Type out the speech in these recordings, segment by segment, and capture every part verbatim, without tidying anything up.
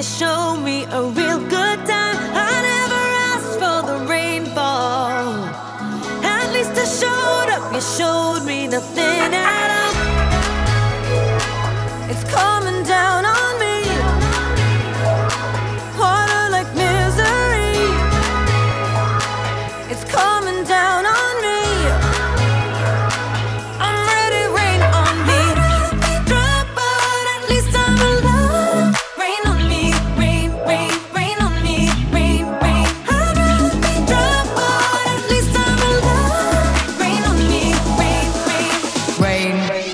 to show me a real good time. I never asked for the rainfall. At least I showed up, you showed me nothing at all. It's coming down on me, water like misery. It's coming down on me. I'm ready, rain on me. I'd rather be dry, but at least I'm alive. Rain on me, rain, rain, rain on me, rain, rain. I'd rather be dry, but at least I'm alive. Rain on me, rain, rain. Rain on me.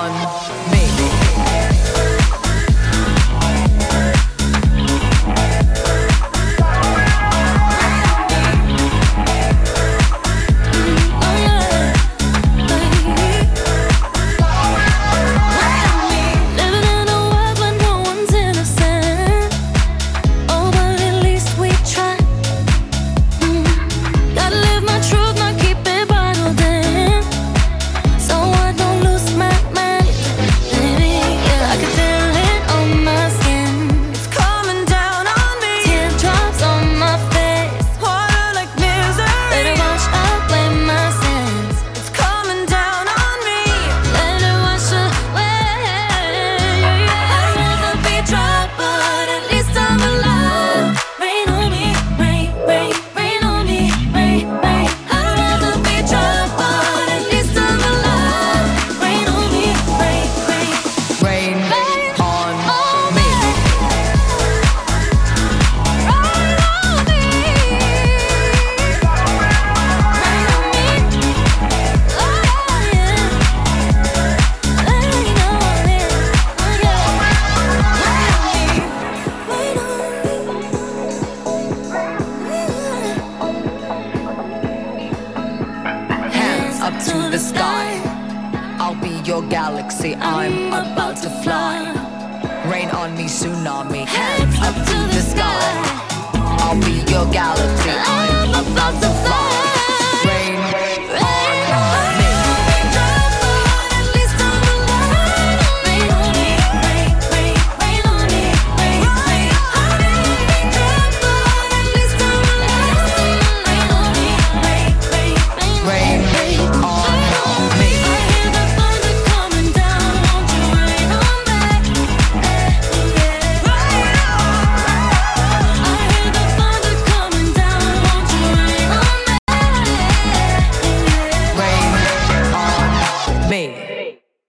Up to the sky, I'll be your galaxy, I'm about to fly. Rain on me, tsunami, hands up to the sky. I'll be your galaxy, I'm about to fly.